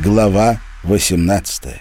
Глава 18.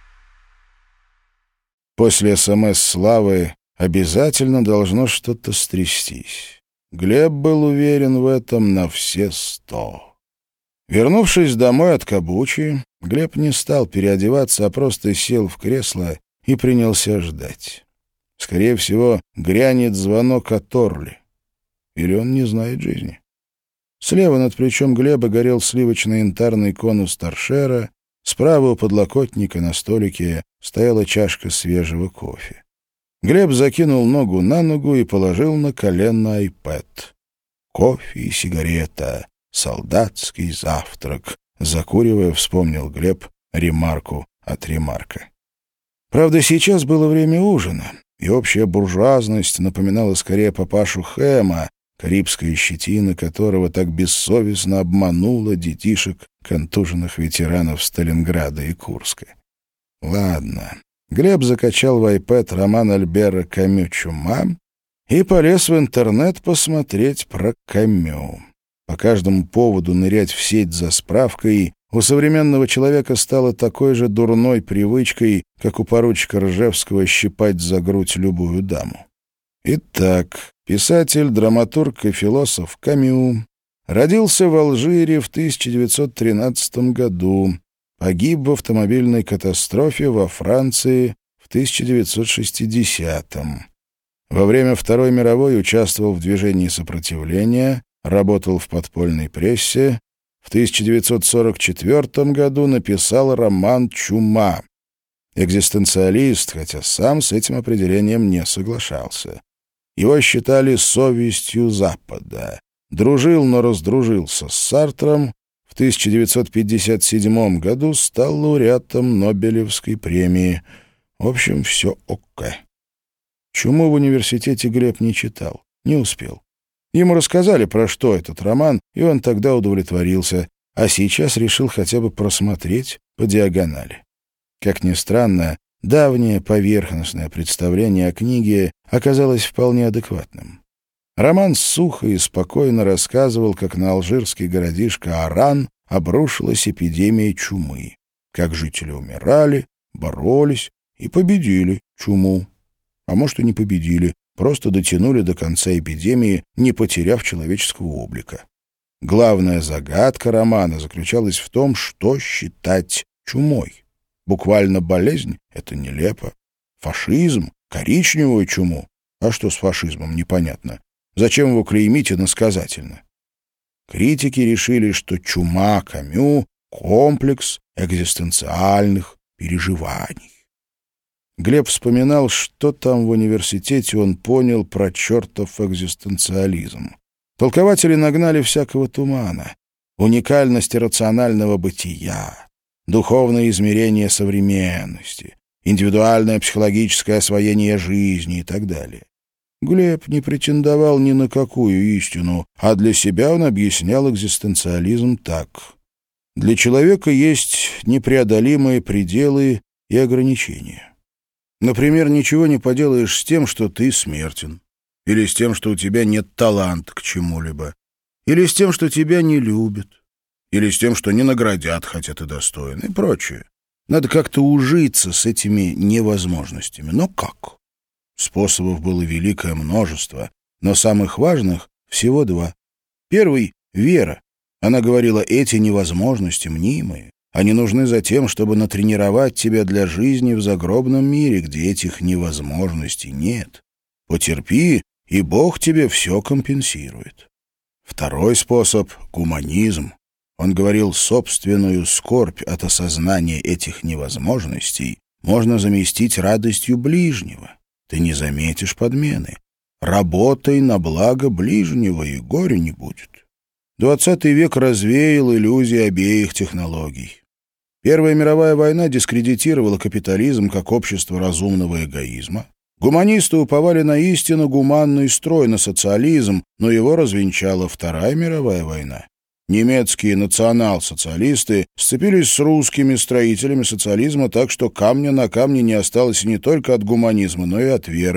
После СМС Славы обязательно должно что-то стрястись. Глеб был уверен в этом на все 100. Вернувшись домой от Кабучи, Глеб не стал переодеваться, а просто сел в кресло и принялся ждать. Скорее всего, грянет звонок от Орли. Или он не знает жизни. Слева над плечом Глеба горел сливочный янтарный конус торшера, справа у подлокотника на столике стояла чашка свежего кофе. Глеб закинул ногу на ногу и положил на колено айпэд. Кофе и сигарета, солдатский завтрак. Закуривая, вспомнил Глеб ремарку от Ремарка. Правда, сейчас было время ужина, и общая буржуазность напоминала скорее папашу Хэма, карибская щетина которого так бессовестно обманула детишек контуженных ветеранов Сталинграда и Курска. Ладно. Глеб закачал в айпэд роман Альбера Камю «Чума» и полез в интернет посмотреть про Камю. По каждому поводу нырять в сеть за справкой у современного человека стало такой же дурной привычкой, как у поручика Ржевского щипать за грудь любую даму. Итак, писатель, драматург и философ Камю родился в Алжире в 1913 году, погиб в автомобильной катастрофе во Франции в 1960-м. Во время Второй мировой участвовал в движении сопротивления, работал в подпольной прессе. В 1944 году написал роман «Чума». Экзистенциалист, хотя сам с этим определением не соглашался. Его считали совестью Запада. Дружил, но раздружился с Сартром. В 1957 году стал лауреатом Нобелевской премии. В общем, все ок. «Чуму» в университете Глеб не читал, не успел. Ему рассказали, про что этот роман, и он тогда удовлетворился, а сейчас решил хотя бы просмотреть по диагонали. Как ни странно, давнее поверхностное представление о книге оказалось вполне адекватным. Роман сухо и спокойно рассказывал, как на алжирский городишко Оран обрушилась эпидемия чумы, как жители умирали, боролись и победили чуму. А может, и не победили, просто дотянули до конца эпидемии, не потеряв человеческого облика. Главная загадка романа заключалась в том, что считать чумой. Буквально болезнь — это нелепо. Фашизм, коричневую чуму. А что с фашизмом, непонятно. Зачем его клеймить иносказательно? Критики решили, что чума Камю — комплекс экзистенциальных переживаний. Глеб вспоминал, что там в университете он понял про чертов экзистенциализм. Толкователи нагнали всякого тумана, уникальность рационального бытия, духовное измерение современности, индивидуальное психологическое освоение жизни и так далее. Глеб не претендовал ни на какую истину, а для себя он объяснял экзистенциализм так. Для человека есть непреодолимые пределы и ограничения. Например, ничего не поделаешь с тем, что ты смертен, или с тем, что у тебя нет таланта к чему-либо, или с тем, что тебя не любят, или с тем, что не наградят, хотя ты достоин, и прочее. Надо как-то ужиться с этими невозможностями. Но как? Способов было великое множество, но самых важных всего два. Первый — вера. Она говорила, эти невозможности мнимые. Они нужны за тем, чтобы натренировать тебя для жизни в загробном мире, где этих невозможностей нет. Потерпи, и Бог тебе все компенсирует. Второй способ — гуманизм. Он говорил, собственную скорбь от осознания этих невозможностей можно заместить радостью ближнего. Ты не заметишь подмены. Работай на благо ближнего, и горя не будет. 20 век развеял иллюзии обеих технологий. Первая мировая война дискредитировала капитализм как общество разумного эгоизма. Гуманисты уповали на истину гуманный строй, на социализм, но его развенчала Вторая мировая война. Немецкие национал-социалисты сцепились с русскими строителями социализма так, что камня на камне не осталось не только от гуманизма, но и от веры.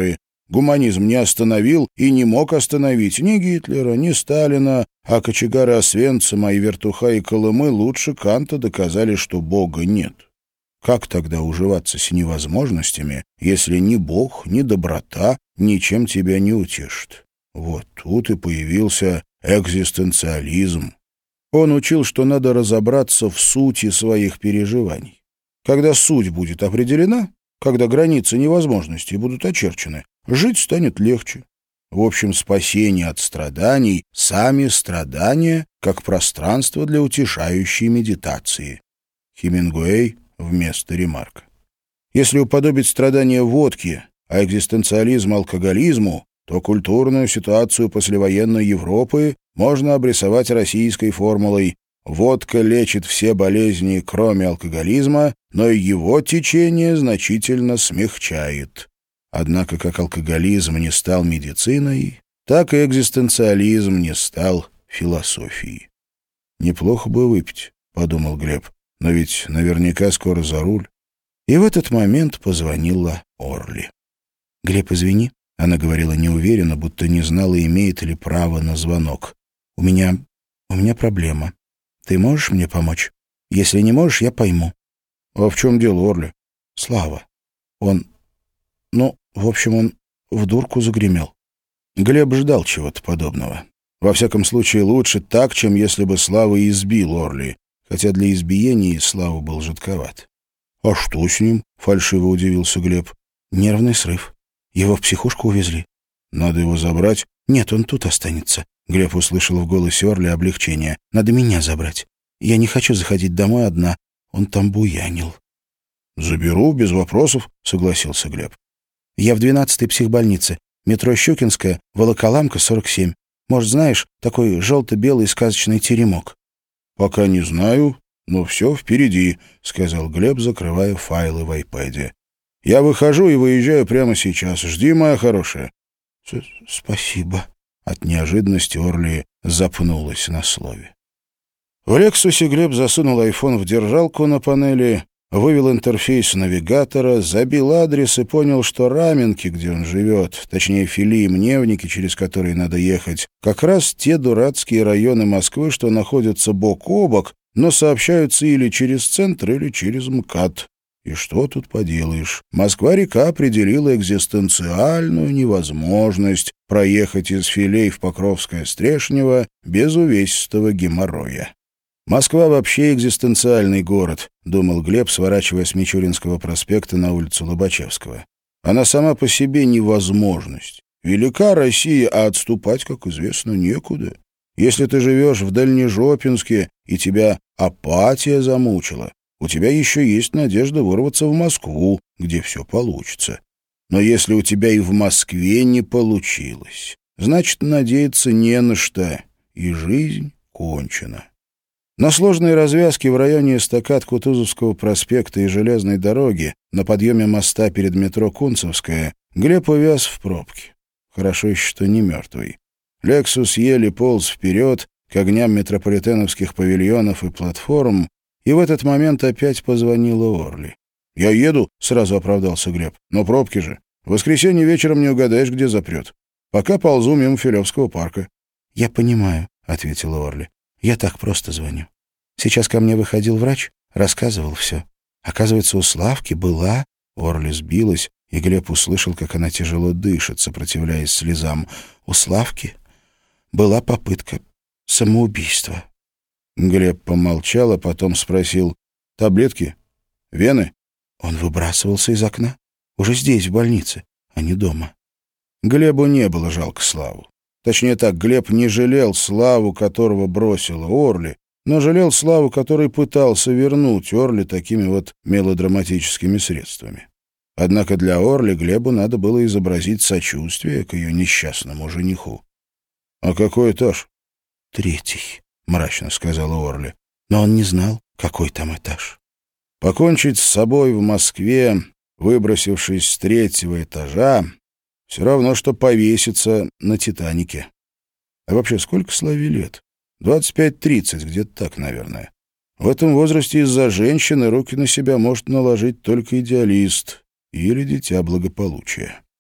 Гуманизм не остановил и не мог остановить ни Гитлера, ни Сталина, а кочегары Освенцима и Вертуха и Колымы лучше Канта доказали, что Бога нет. Как тогда уживаться с невозможностями, если ни Бог, ни доброта ничем тебя не утешит? Вот тут и появился экзистенциализм. Он учил, что надо разобраться в сути своих переживаний. Когда суть будет определена, когда границы невозможностей будут очерчены, жить станет легче. В общем, спасение от страданий — сами страдания, как пространство для утешающей медитации. Хемингуэй вместо Ремарка. Если уподобить страдания водке, а экзистенциализм алкоголизму, то культурную ситуацию послевоенной Европы можно обрисовать российской формулой: водка лечит все болезни, кроме алкоголизма, но и его течение значительно смягчает. Однако как алкоголизм не стал медициной, так и экзистенциализм не стал философией. «Неплохо бы выпить», — подумал Глеб, — «но ведь наверняка скоро за руль». И в этот момент позвонила Орли. «Глеб, извини», — она говорила неуверенно, будто не знала, имеет ли право на звонок. У меня проблема. Ты можешь мне помочь? Если не можешь, я пойму». «А в чем дело, Орли?» «Слава. Он в дурку загремел». Глеб ждал чего-то подобного. Во всяком случае, лучше так, чем если бы Слава избил Орли, хотя для избиения Слава был жидковат. «А что с ним?» — фальшиво удивился Глеб. «Нервный срыв. Его в психушку увезли». «Надо его забрать?» «Нет, он тут останется». Глеб услышал в голосе Орли облегчение. «Надо меня забрать. Я не хочу заходить домой одна. Он там буянил». «Заберу, без вопросов», — согласился Глеб. «Я в 12-й психбольнице. Метро Щукинская, Волоколамка, 47. Может, знаешь, такой желто-белый сказочный теремок?» «Пока не знаю, но все впереди», — сказал Глеб, закрывая файлы в айпэде. «Я выхожу и выезжаю прямо сейчас. Жди, моя хорошая». «Спасибо». От неожиданности Орли запнулась на слове. В «Лексусе» Глеб засунул айфон в держалку на панели, вывел интерфейс навигатора, забил адрес и понял, что Раменки, где он живет, точнее Фили, Мневники, через которые надо ехать, как раз те дурацкие районы Москвы, что находятся бок о бок, но сообщаются или через центр, или через МКАД. И что тут поделаешь? Москва-река определила экзистенциальную невозможность проехать из Филей в Покровское-Стрешнево без увесистого геморроя. «Москва вообще экзистенциальный город», — думал Глеб, сворачивая с Мичуринского проспекта на улицу Лобачевского. «Она сама по себе невозможность. Велика Россия, а отступать, как известно, некуда. Если ты живешь в Дальнежопинске и тебя апатия замучила, у тебя еще есть надежда вырваться в Москву, где все получится. Но если у тебя и в Москве не получилось, значит, надеяться не на что, и жизнь кончена». На сложной развязке в районе эстакад Кутузовского проспекта и железной дороги на подъеме моста перед метро Кунцевская Глеб увяз в пробке. Хорошо еще, что не мертвый. «Лексус» еле полз вперед к огням метрополитеновских павильонов и платформ, и в этот момент опять позвонила Орли. «Я еду», — сразу оправдался Глеб. «Но пробки же. В воскресенье вечером не угадаешь, где запрет. Пока ползу мимо Филевского парка». «Я понимаю», — ответила Орли. «Я так просто звоню. Сейчас ко мне выходил врач, рассказывал все. Оказывается, у Славки была...» Орли сбилась, и Глеб услышал, как она тяжело дышит, сопротивляясь слезам. «У Славки была попытка самоубийства». Глеб помолчал, а потом спросил: «Таблетки? Вены?» Он выбрасывался из окна. Уже здесь, в больнице, а не дома. Глебу не было жалко Славу. Точнее так, Глеб не жалел Славу, которого бросила Орли, но жалел Славу, который пытался вернуть Орли такими вот мелодраматическими средствами. Однако для Орли Глебу надо было изобразить сочувствие к ее несчастному жениху. «А какой этаж?» «3», — мрачно сказала Орли. Но он не знал, какой там этаж. Покончить с собой в Москве, выбросившись с 3-го этажа, все равно, что повеситься на «Титанике». А вообще, сколько Славе лет? 25-30, где-то так, наверное. В этом возрасте из-за женщины руки на себя может наложить только идеалист или дитя благополучия.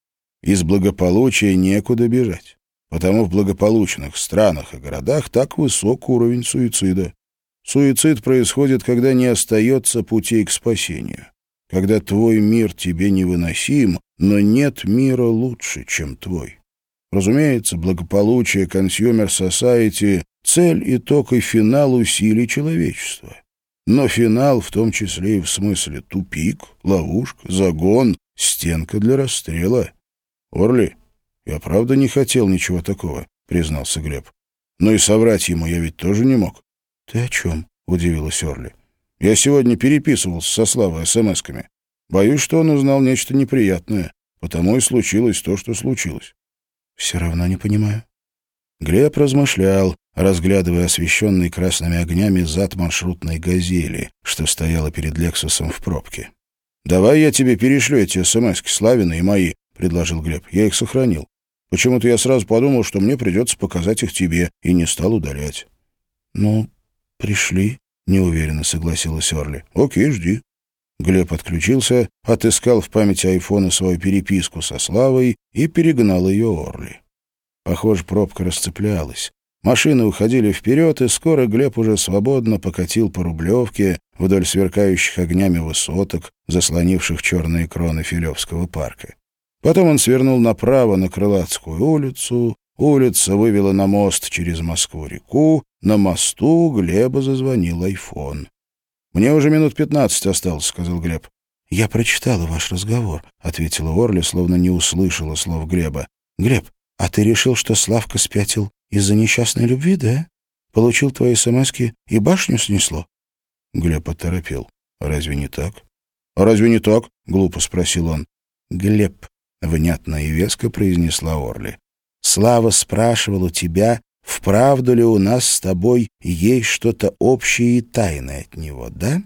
Из благополучия некуда бежать. Потому в благополучных странах и городах так высок уровень суицида. Суицид происходит, когда не остается путей к спасению. Когда твой мир тебе невыносим, но нет мира лучше, чем твой. Разумеется, благополучие Consumer Society — цель, итог и финал усилий человечества. Но финал в том числе и в смысле тупик, ловушка, загон, стенка для расстрела. «Орли, я правда не хотел ничего такого», — признался Глеб. «Но и соврать ему я ведь тоже не мог». «Ты о чем?» — удивилась Орли. «Я сегодня переписывался со Славой смс-ками. Боюсь, что он узнал нечто неприятное, потому и случилось то, что случилось». «Все равно не понимаю». Глеб размышлял, разглядывая освещенный красными огнями зад маршрутной «Газели», что стояла перед «Лексусом» в пробке. «Давай я тебе перешлю эти смс-ки, Славины и мои», — предложил Глеб. «Я их сохранил. Почему-то я сразу подумал, что мне придется показать их тебе, и не стал удалять». «Ну, пришли», — неуверенно согласилась Орли. «Окей, жди». Глеб отключился, отыскал в памяти айфона свою переписку со Славой и перегнал ее Орли. Похоже, пробка расцеплялась. Машины уходили вперед, и скоро Глеб уже свободно покатил по Рублевке вдоль сверкающих огнями высоток, заслонивших черные кроны Филевского парка. Потом он свернул направо на Крылатскую улицу. Улица вывела на мост через Москву-реку. На мосту у Глеба зазвонил айфон. «Мне уже минут 15 осталось», — сказал Глеб. «Я прочитала ваш разговор», — ответила Орли, словно не услышала слов Глеба. «Глеб, а ты решил, что Славка спятил из-за несчастной любви, да? Получил твои смски и башню снесло?» Глеб оторопел. «Разве не так?» «А разве не так?» — глупо спросил он. «Глеб», — внятно и веско произнесла Орли, — «Слава спрашивал у тебя, вправду ли у нас с тобой есть что-то общее и тайное от него, да?»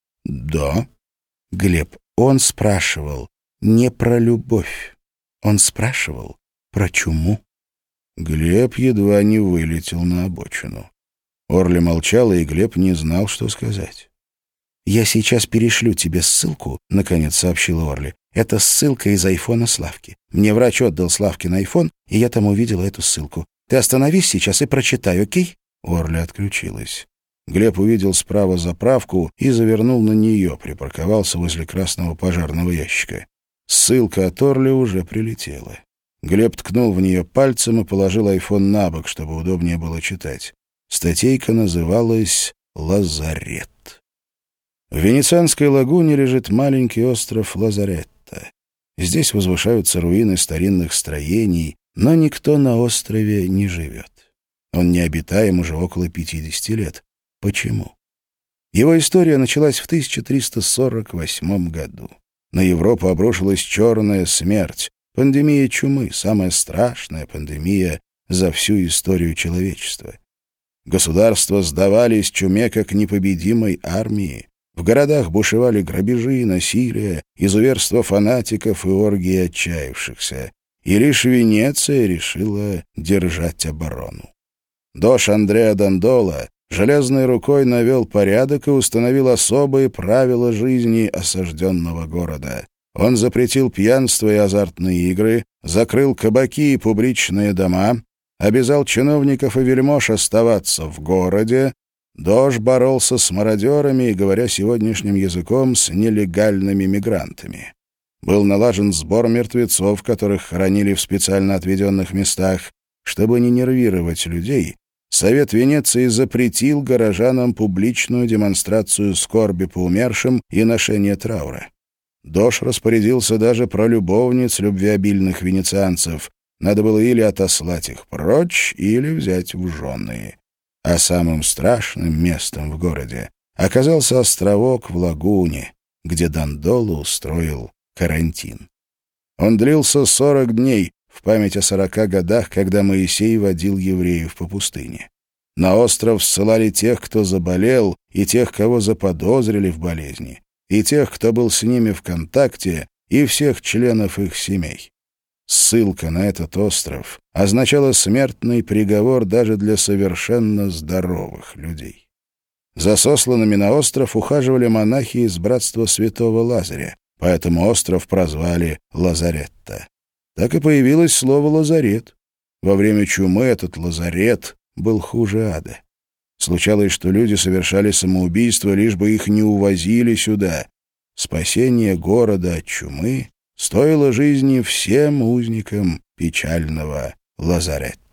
«Да». «Глеб, он спрашивал не про любовь, он спрашивал про чуму». Глеб едва не вылетел на обочину. Орли молчала, и Глеб не знал, что сказать. «Я сейчас перешлю тебе ссылку», — наконец сообщила Орли. «Это ссылка из айфона Славки. Мне врач отдал Славкин айфон, и я там увидела эту ссылку. Ты остановись сейчас и прочитай, окей?» Орли отключилась. Глеб увидел справа заправку и завернул на нее, припарковался возле красного пожарного ящика. Ссылка от Орли уже прилетела. Глеб ткнул в нее пальцем и положил айфон на бок, чтобы удобнее было читать. Статейка называлась «Лазарет». В Венецианской лагуне лежит маленький остров Лазаретто. Здесь возвышаются руины старинных строений, но никто на острове не живет. Он необитаем уже около 50 лет. Почему? Его история началась в 1348 году. На Европу обрушилась черная смерть, пандемия чумы, самая страшная пандемия за всю историю человечества. Государства сдавались чуме как непобедимой армии. В городах бушевали грабежи, насилие, изуверство фанатиков и оргии отчаявшихся. И лишь Венеция решила держать оборону. Дож Андреа Дандола железной рукой навел порядок и установил особые правила жизни осажденного города. Он запретил пьянство и азартные игры, закрыл кабаки и публичные дома, обязал чиновников и вельмож оставаться в городе. Дож боролся с мародерами и, говоря сегодняшним языком, с нелегальными мигрантами. Был налажен сбор мертвецов, которых хоронили в специально отведенных местах. Чтобы не нервировать людей, Совет Венеции запретил горожанам публичную демонстрацию скорби по умершим и ношение траура. Дож распорядился даже про любовниц любвеобильных венецианцев. Надо было или отослать их прочь, или взять в жены. А самым страшным местом в городе оказался островок в лагуне, где Дандола устроил карантин. Он длился 40 дней, в память о 40 годах, когда Моисей водил евреев по пустыне. На остров ссылали тех, кто заболел, и тех, кого заподозрили в болезни, и тех, кто был с ними в контакте, и всех членов их семей. Ссылка на этот остров означала смертный приговор даже для совершенно здоровых людей. За сосланными на остров ухаживали монахи из братства святого Лазаря, поэтому остров прозвали Лазаретто. Так и появилось слово «лазарет». Во время чумы этот лазарет был хуже ада. Случалось, что люди совершали самоубийство, лишь бы их не увозили сюда. Спасение города от чумы стоило жизни всем узникам печального лазарета.